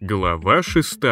Глава 6.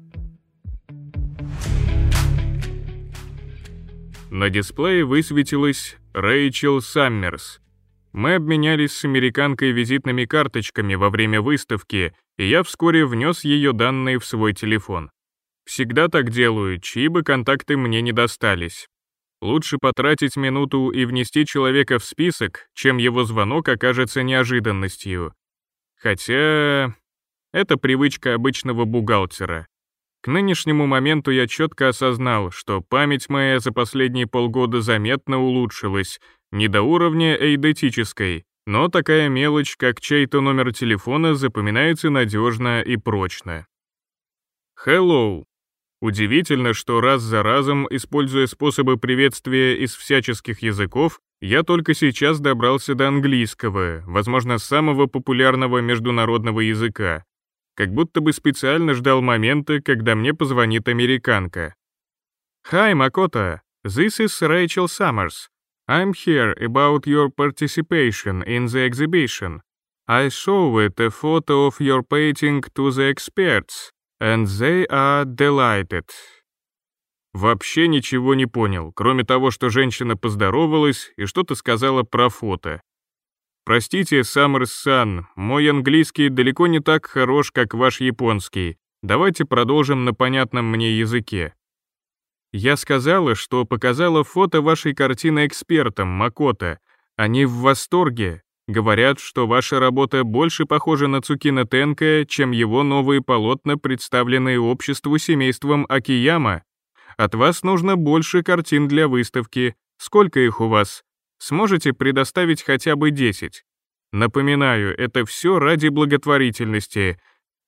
На дисплее высветилась Рэйчел Саммерс. Мы обменялись с американкой визитными карточками во время выставки, и я вскоре внес ее данные в свой телефон. Всегда так делаю, чьи бы контакты мне не достались. Лучше потратить минуту и внести человека в список, чем его звонок окажется неожиданностью. Хотя это привычка обычного бухгалтера. К нынешнему моменту я четко осознал, что память моя за последние полгода заметно улучшилась, не до уровня эйдетической, но такая мелочь, как чей-то номер телефона, запоминается надежно и прочно. Hello. Удивительно, что раз за разом, используя способы приветствия из всяческих языков, я только сейчас добрался до английского, возможно, самого популярного международного языка. Как будто бы специально ждал момента, когда мне позвонит американка. Hi, Makoto. This is Rachel Summers. I'm here about your participation in the exhibition. I showed a photo of your painting to the experts, and they are delighted. Вообще ничего не понял, кроме того, что женщина поздоровалась и что-то сказала про фото. Простите, Саммерс-сан, мой английский далеко не так хорош, как ваш японский. Давайте продолжим на понятном мне языке. Я сказала, что показала фото вашей картины экспертам, Макото. Они в восторге. Говорят, что ваша работа больше похожа на Цукино Тенка, чем его новые полотна, представленные обществу семейством Акияма. От вас нужно больше картин для выставки. Сколько их у вас? Сможете предоставить хотя бы 10? Напоминаю, это все ради благотворительности.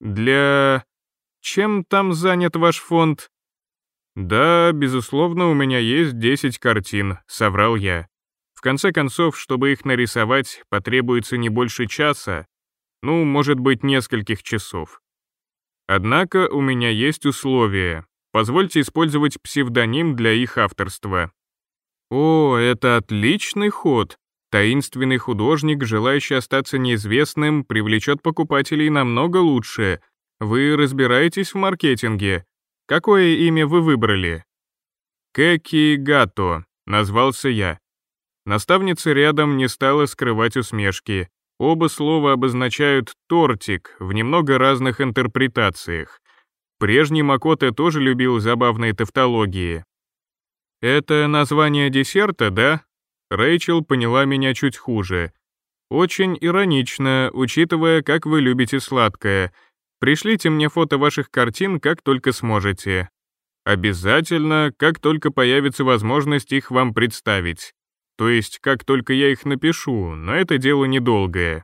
Чем там занят ваш фонд? Да, безусловно, у меня есть 10 картин, соврал я. В конце концов, чтобы их нарисовать, потребуется не больше часа, может быть, нескольких часов. Однако у меня есть условия. Позвольте использовать псевдоним для их авторства. О, это отличный ход. Таинственный художник, желающий остаться неизвестным, привлечет покупателей намного лучше. Вы разбираетесь в маркетинге. Какое имя вы выбрали? Кэки Гато, назвался я. Наставница рядом не стала скрывать усмешки. Оба слова обозначают «тортик» в немного разных интерпретациях. Прежний Макото тоже любил забавные тавтологии. «Это название десерта, да?» Рэйчел поняла меня чуть хуже. «Очень иронично, учитывая, как вы любите сладкое. Пришлите мне фото ваших картин, как только сможете. Обязательно, как только появится возможность их вам представить. То есть, как только я их напишу, но это дело недолгое».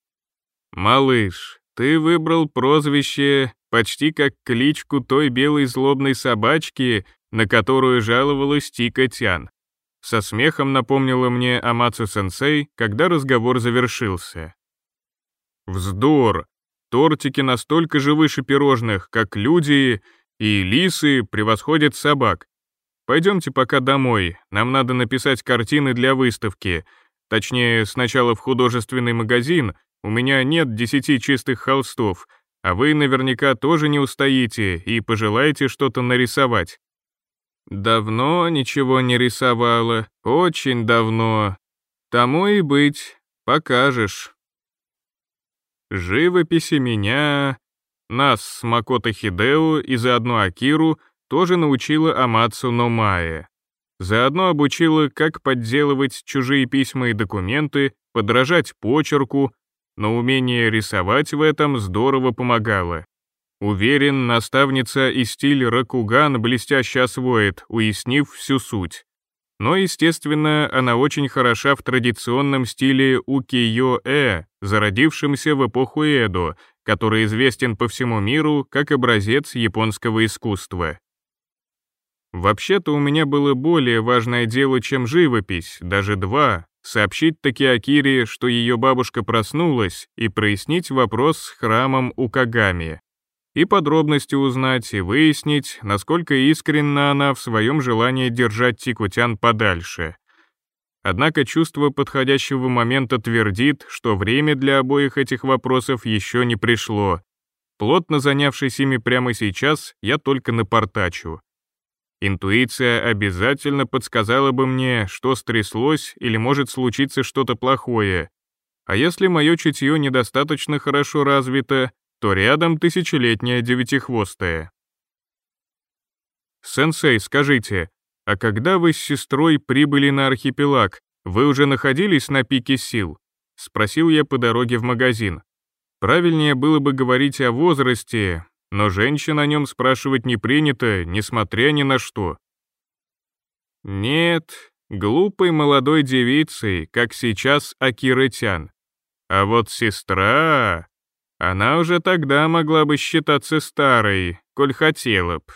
«Малыш, ты выбрал прозвище почти как кличку той белой злобной собачки, на которую жаловалась Тика-тян. Со смехом напомнила мне Амацу-сенсей, когда разговор завершился. Вздор! Тортики настолько же выше пирожных, как люди, и лисы превосходят собак. Пойдемте пока домой, нам надо написать картины для выставки. Точнее, сначала в художественный магазин, у меня нет 10 чистых холстов, а вы наверняка тоже не устоите и пожелаете что-то нарисовать. Давно ничего не рисовала, очень давно. Тому и быть, покажешь. Живописи нас с Макото Хидео и заодно Акиру тоже научила Амацу Номае. Заодно обучила, как подделывать чужие письма и документы, подражать почерку, но умение рисовать в этом здорово помогало. Уверен, наставница и стиль ракуган блестяще освоит, уяснив всю суть. Но, естественно, она очень хороша в традиционном стиле укиё-э, зародившемся в эпоху Эдо, который известен по всему миру как образец японского искусства. Вообще-то у меня было более важное дело, чем живопись, даже два, сообщить таки Акире, что ее бабушка проснулась, и прояснить вопрос с храмом Укагами. И подробности узнать, и выяснить, насколько искренна она в своем желании держать Тику-тян подальше. Однако чувство подходящего момента твердит, что время для обоих этих вопросов еще не пришло. плотно занявшись ими прямо сейчас, я только напортачу. Интуиция обязательно подсказала бы мне, что стряслось или может случиться что-то плохое. А если мое чутье недостаточно хорошо развито, то рядом тысячелетняя девятихвостая. «Сенсей, скажите, а когда вы с сестрой прибыли на архипелаг, вы уже находились на пике сил?» — спросил я по дороге в магазин. Правильнее было бы говорить о возрасте, но женщин о нем спрашивать не принято, несмотря ни на что. Нет, глупой молодой девицей, как сейчас Акира Тян. А вот сестра, она уже тогда могла бы считаться старой, коль хотела б.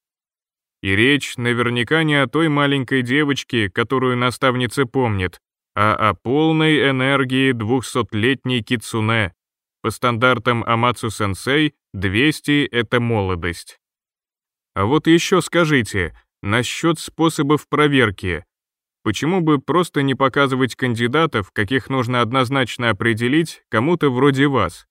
И речь наверняка не о той маленькой девочке, которую наставница помнит, а о полной энергии 200-летней кицунэ. По стандартам Амацу-сенсей 200 — это молодость. А вот еще скажите, насчет способов проверки. Почему бы просто не показывать кандидатов, каких нужно однозначно определить, кому-то вроде вас?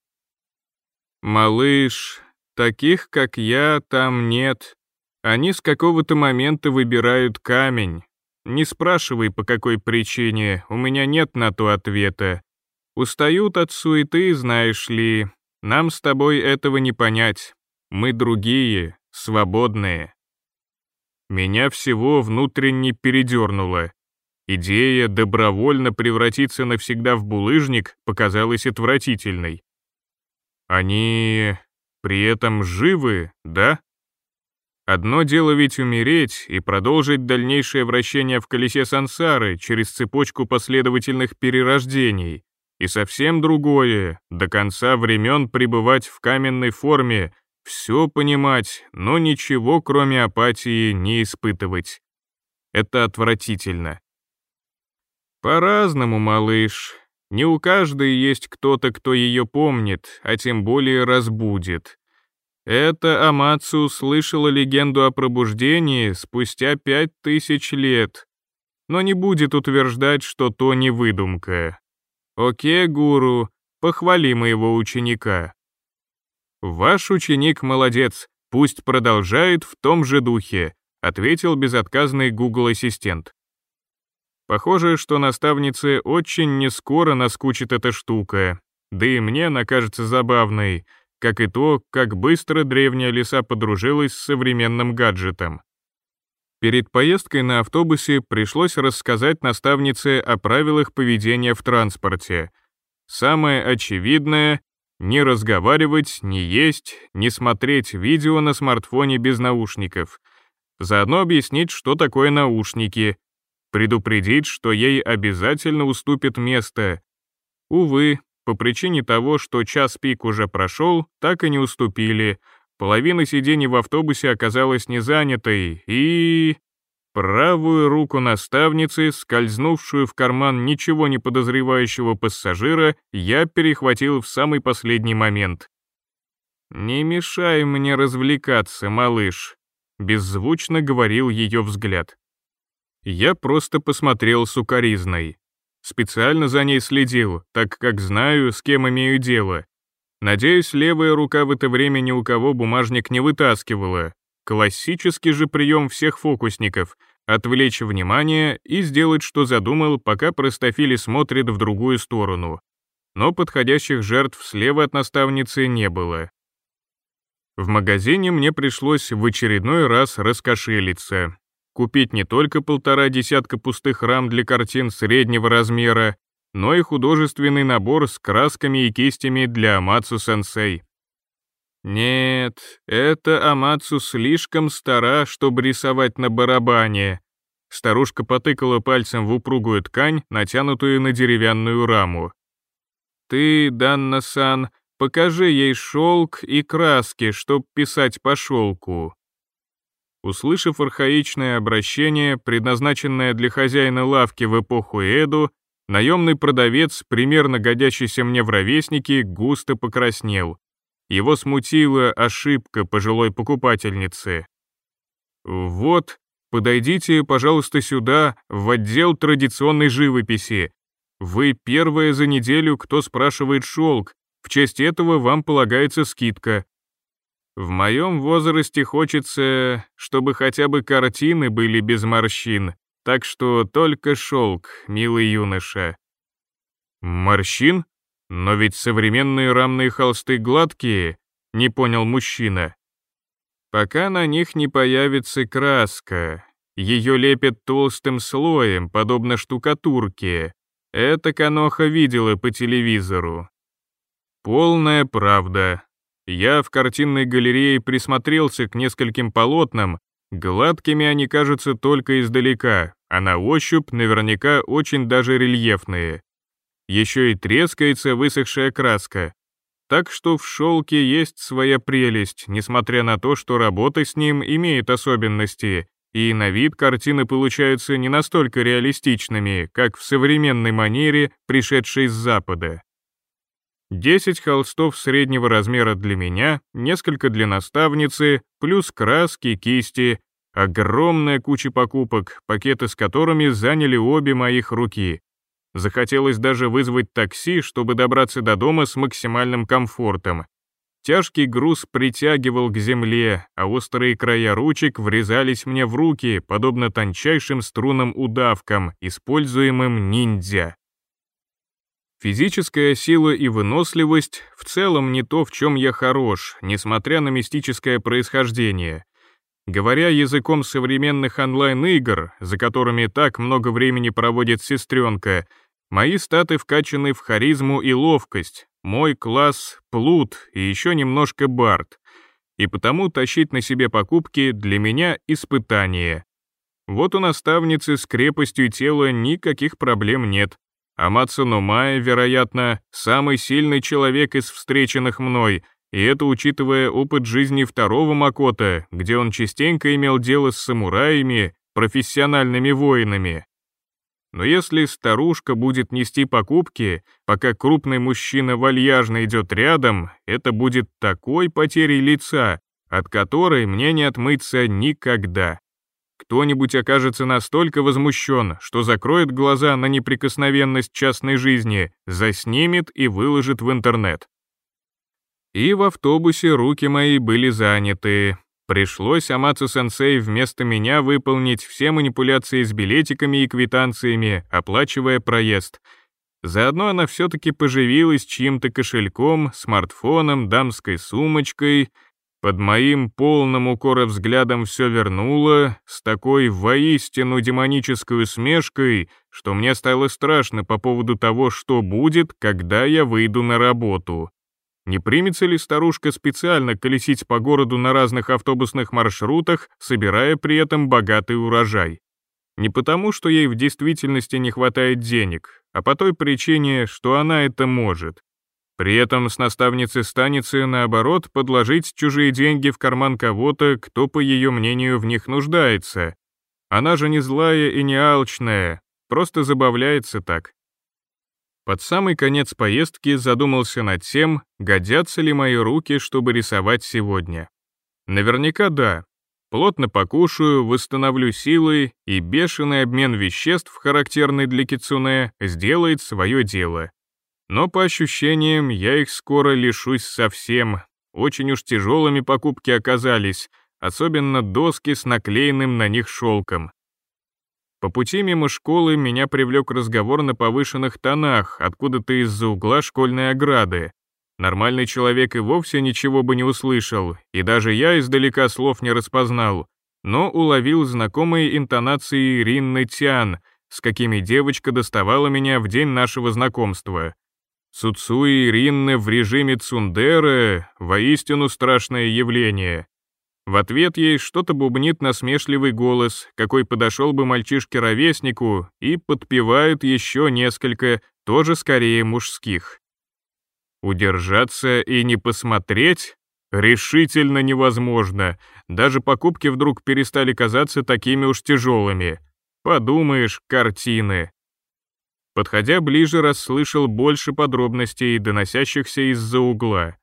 Малыш, таких, как я, там нет. Они с какого-то момента выбирают камень. Не спрашивай, по какой причине, у меня нет на то ответа. Устают от суеты, знаешь ли. Нам с тобой этого не понять. Мы другие, свободные. Меня всего внутренне передернуло. Идея добровольно превратиться навсегда в булыжник показалась отвратительной. Они при этом живы, да? Одно дело ведь умереть и продолжить дальнейшее вращение в колесе сансары через цепочку последовательных перерождений, и совсем другое — до конца времен пребывать в каменной форме, все понимать, но ничего, кроме апатии, не испытывать. Это отвратительно. По-разному, малыш. Не у каждой есть кто-то, кто ее помнит, а тем более разбудит. Эта Амацу услышала легенду о пробуждении спустя 5000 лет, но не будет утверждать, что то не выдумка. Окей, гуру, похвали моего ученика. Ваш ученик молодец, пусть продолжает в том же духе, ответил безотказный Google-ассистент. Похоже, что наставнице очень нескоро наскучит эта штука, да и мне она кажется забавной, как и то, как быстро древняя лиса подружилась с современным гаджетом. Перед поездкой на автобусе пришлось рассказать наставнице о правилах поведения в транспорте. Самое очевидное — не разговаривать, не есть, не смотреть видео на смартфоне без наушников. Заодно объяснить, что такое наушники, предупредить, что ей обязательно уступит место. Увы, по причине того, что час пик уже прошел, так и не уступили. Половина сидений в автобусе оказалась не занятой, и... Правую руку наставницы, скользнувшую в карман ничего не подозревающего пассажира, я перехватил в самый последний момент. «Не мешай мне развлекаться, малыш», — беззвучно говорил ее взгляд. Я просто посмотрел сукоризной. Специально за ней следил, так как знаю, с кем имею дело. Надеюсь, левая рука в это время ни у кого бумажник не вытаскивала. Классический же прием всех фокусников — отвлечь внимание и сделать, что задумал, пока простофили смотрит в другую сторону. Но подходящих жертв слева от наставницы не было. В магазине мне пришлось в очередной раз раскошелиться. Купить не только 1,5 десятка пустых рам для картин среднего размера, но и художественный набор с красками и кистями для Амацу-сенсей. Нет, эта Амацу слишком стара, чтобы рисовать на барабане. Старушка потыкала пальцем в упругую ткань, натянутую на деревянную раму. Ты, Данна-сан, покажи ей шелк и краски, чтоб писать по шелку. Услышав архаичное обращение, предназначенное для хозяина лавки в эпоху Эду, наемный продавец, примерно годящийся мне в ровесники, густо покраснел. Его смутила ошибка пожилой покупательницы. «Вот, подойдите, пожалуйста, сюда, в отдел традиционной живописи. Вы первая за неделю, кто спрашивает шелк, в честь этого вам полагается скидка. В моем возрасте хочется, чтобы хотя бы картины были без морщин, так что только шелк, милый юноша». «Морщин? Но ведь современные рамные холсты гладкие», — не понял мужчина. «Пока на них не появится краска. Ее лепят толстым слоем, подобно штукатурке. Это Каноха видела по телевизору». «Полная правда. Я в картинной галерее присмотрелся к нескольким полотнам. Гладкими они кажутся только издалека, а на ощупь наверняка очень даже рельефные. Еще и трескается высохшая краска. Так что в шелке есть своя прелесть, несмотря на то, что работа с ним имеет особенности, и на вид картины получаются не настолько реалистичными, как в современной манере, пришедшей с Запада. 10 холстов среднего размера для меня, несколько для наставницы, плюс краски, кисти, огромная куча покупок, пакеты с которыми заняли обе моих руки. Захотелось даже вызвать такси, чтобы добраться до дома с максимальным комфортом. Тяжкий груз притягивал к земле, а острые края ручек врезались мне в руки, подобно тончайшим струнам-удавкам, используемым ниндзя. Физическая сила и выносливость в целом не то, в чем я хорош, несмотря на мистическое происхождение. Говоря языком современных онлайн-игр, за которыми так много времени проводит сестренка, мои статы вкачаны в харизму и ловкость, мой класс — плут и еще немножко бард, и потому тащить на себе покупки для меня — испытание. Вот у наставницы с крепостью тела никаких проблем нет. Амацу Номая, вероятно, самый сильный человек из встреченных мной, и это учитывая опыт жизни второго Макото, где он частенько имел дело с самураями, профессиональными воинами. Но если старушка будет нести покупки, пока крупный мужчина вальяжно идет рядом, это будет такой потерей лица, от которой мне не отмыться никогда. Кто-нибудь окажется настолько возмущен, что закроет глаза на неприкосновенность частной жизни, заснимет и выложит в интернет. И в автобусе руки мои были заняты. Пришлось Амацу-сенсей вместо меня выполнить все манипуляции с билетиками и квитанциями, оплачивая проезд. Заодно она все-таки поживилась чьим-то кошельком, смартфоном, дамской сумочкой. Под моим полным укора взглядом все вернула, с такой воистину демонической усмешкой, что мне стало страшно по поводу того, что будет, когда я выйду на работу. Не примется ли старушка специально колесить по городу на разных автобусных маршрутах, собирая при этом богатый урожай? Не потому, что ей в действительности не хватает денег, а по той причине, что она это может. При этом с наставницей станется, наоборот, подложить чужие деньги в карман кого-то, кто, по ее мнению, в них нуждается. Она же не злая и не алчная, просто забавляется так. Под самый конец поездки задумался над тем, годятся ли мои руки, чтобы рисовать сегодня. Наверняка да. Плотно покушаю, восстановлю силы, и бешеный обмен веществ, характерный для кицунэ, сделает свое дело. Но по ощущениям, я их скоро лишусь совсем. Очень уж тяжелыми покупки оказались, особенно доски с наклеенным на них шелком. По пути мимо школы меня привлек разговор на повышенных тонах, откуда-то из-за угла школьной ограды. Нормальный человек и вовсе ничего бы не услышал, и даже я издалека слов не распознал, но уловил знакомые интонации Ринны Тян, с какими девочка доставала меня в день нашего знакомства. Цуцуи Ринны в режиме цундеры — воистину страшное явление. В ответ ей что-то бубнит насмешливый голос, какой подошел бы мальчишке-ровеснику, и подпевают еще несколько, тоже скорее мужских. Удержаться и не посмотреть решительно невозможно, даже покупки вдруг перестали казаться такими уж тяжелыми. Подумаешь, картины. Подходя ближе, расслышал больше подробностей, доносящихся из-за угла.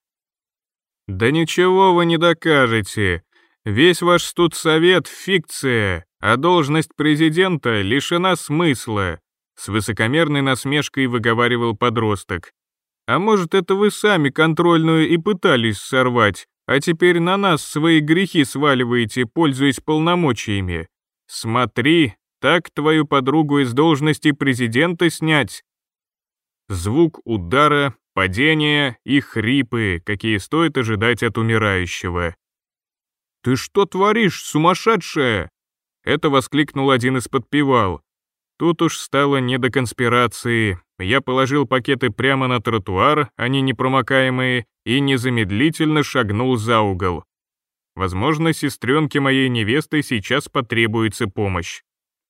«Да ничего вы не докажете. Весь ваш студсовет — фикция, а должность президента лишена смысла», с высокомерной насмешкой выговаривал подросток. «А может, это вы сами контрольную и пытались сорвать, А теперь на нас свои грехи сваливаете, пользуясь полномочиями. Смотри, так твою подругу из должности президента снять». Звук удара, падения и хрипы, какие стоит ожидать от умирающего. «Ты что творишь, сумасшедшая?» Это воскликнул один из подпевал. Тут уж стало не до конспирации. Я положил пакеты прямо на тротуар, они непромокаемые, и незамедлительно шагнул за угол. Возможно, сестренке моей невесты сейчас потребуется помощь.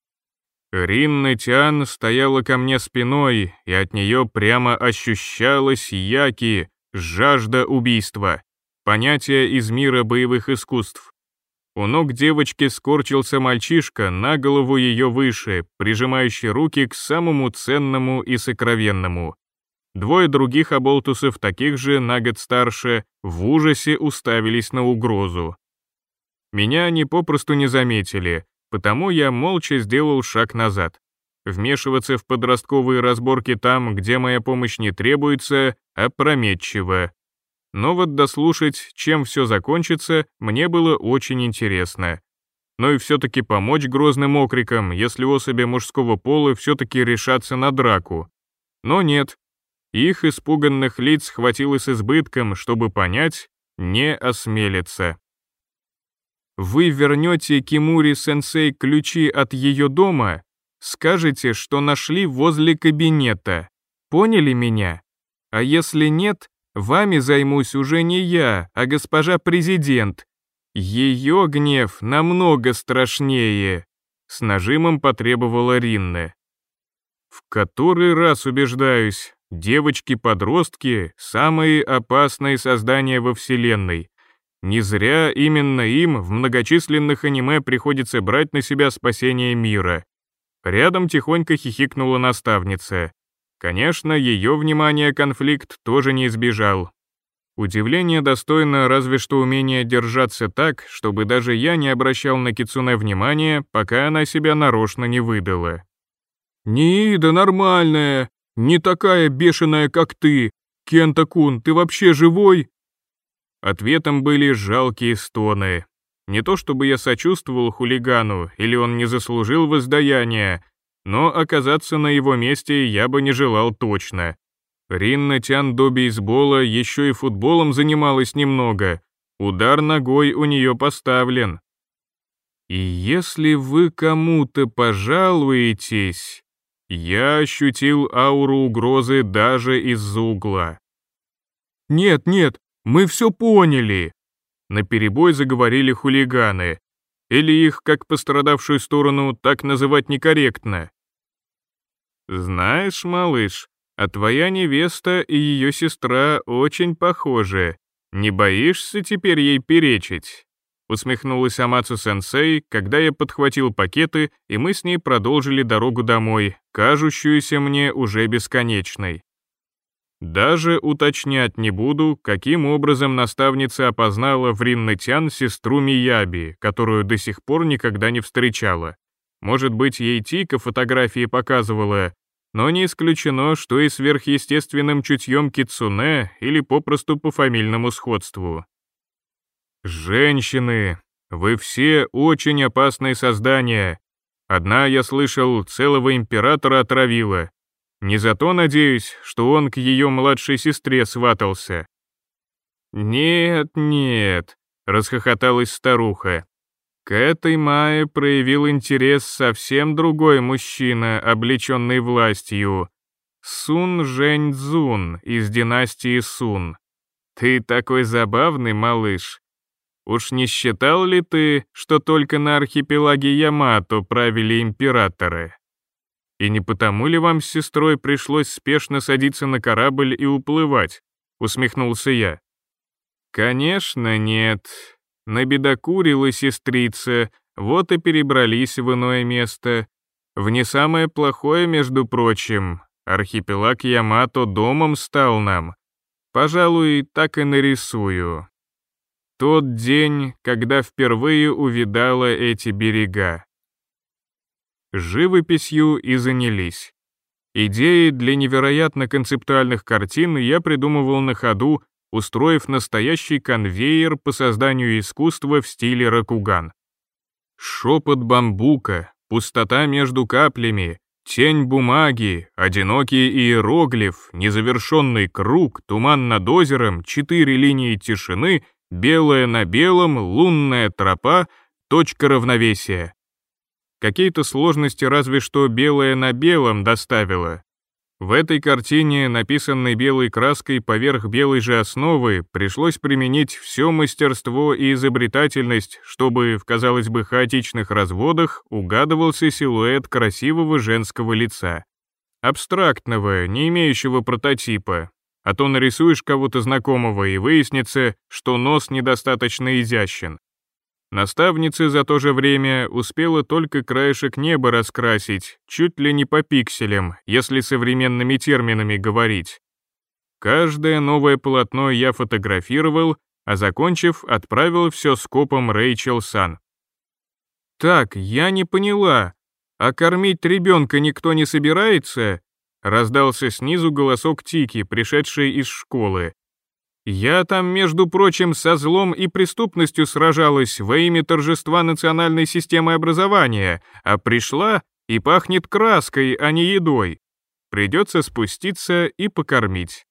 Ринна Тиан стояла ко мне спиной, и от нее прямо ощущалась яки, жажда убийства, понятие из мира боевых искусств. У ног девочки скорчился мальчишка, на голову ее выше, прижимающий руки к самому ценному и сокровенному. Двое других оболтусов, таких же, на год старше, в ужасе уставились на угрозу. Меня они попросту не заметили, потому я молча сделал шаг назад. Вмешиваться в подростковые разборки там, где моя помощь не требуется, опрометчиво. Но вот дослушать, чем все закончится, мне было очень интересно. Но и все-таки помочь грозным окрикам, если особи мужского пола все-таки решатся на драку. Но нет. Их испуганных лиц хватило с избытком, чтобы понять, не осмелиться. Вы вернете Кимури-сенсей ключи от ее дома, скажете, что нашли возле кабинета. Поняли меня? А если нет, вами займусь уже не я, а госпожа президент. Ее гнев намного страшнее, с нажимом потребовала Ринна. В который раз убеждаюсь, девочки-подростки — самые опасные создания во Вселенной. Не зря именно им в многочисленных аниме приходится брать на себя спасение мира. Рядом тихонько хихикнула наставница. Конечно, ее внимание конфликт тоже не избежал. Удивление достойно разве что умения держаться так, чтобы даже я не обращал на Кицуне внимания, пока она себя нарочно не выдала. «Ниида нормальная, не такая бешеная, как ты. Кента-кун, ты вообще живой?» Ответом были жалкие стоны. Не то чтобы я сочувствовал хулигану, или он не заслужил воздаяния, но оказаться на его месте я бы не желал точно. Ринна Тян до бейсбола еще и футболом занималась немного. Удар ногой у нее поставлен. И если вы кому-то пожалуетесь... Я ощутил ауру угрозы даже из-за угла. «Нет, нет, мы все поняли!» Наперебой заговорили хулиганы. Или их, как пострадавшую сторону, так называть некорректно. «Знаешь, малыш, а твоя невеста и ее сестра очень похожи. Не боишься теперь ей перечить?» Усмехнулась Амацу-сенсей, когда я подхватил пакеты, и мы с ней продолжили дорогу домой, кажущуюся мне уже бесконечной. Даже уточнять не буду, каким образом наставница опознала в Ринне Тян сестру Мияби, которую до сих пор никогда не встречала. Может быть, ей Тика фотографии показывала, но не исключено, что и сверхъестественным чутьем Кицуне или попросту по фамильному сходству. «Женщины, вы все очень опасные создания. Одна, я слышал, целого императора отравила. Не за то, надеюсь, что он к ее младшей сестре сватался». «Нет, нет», — расхохоталась старуха. «К этой Мае проявил интерес совсем другой мужчина, облеченный властью. Сун Жэньцзун из династии Сун. Ты такой забавный, малыш. Уж не считал ли ты, что только на архипелаге Ямато правили императоры? И не потому ли вам с сестрой пришлось спешно садиться на корабль и уплывать?» — усмехнулся я. «Конечно нет. Набедокурила сестрица, вот и перебрались в иное место. В не самое плохое, между прочим. Архипелаг Ямато домом стал нам. Пожалуй, так и нарисую. Тот день, когда впервые увидала эти берега». Живописью и занялись. Идеи для невероятно концептуальных картин я придумывал на ходу, устроив настоящий конвейер по созданию искусства в стиле рокуган. Шепот бамбука, пустота между каплями, тень бумаги, одинокий иероглиф, незавершенный круг, туман над озером, 4 линии тишины, белое на белом, лунная тропа, точка равновесия. Какие-то сложности разве что белое на белом доставило. В этой картине, написанной белой краской поверх белой же основы, пришлось применить все мастерство и изобретательность, чтобы в, казалось бы, хаотичных разводах угадывался силуэт красивого женского лица. Абстрактного, не имеющего прототипа. А то нарисуешь кого-то знакомого и выяснится, что нос недостаточно изящен. Наставница за то же время успела только краешек неба раскрасить, чуть ли не по пикселям, если современными терминами говорить. Каждое новое полотно я фотографировал, а закончив, отправил все скопом Рэйчел Сан. «Так, я не поняла, а кормить ребенка никто не собирается?» Раздался снизу голосок Тики, пришедшей из школы. «Я там, между прочим, со злом и преступностью сражалась во имя торжества национальной системы образования, а пришла и пахнет краской, а не едой. Придется спуститься и покормить».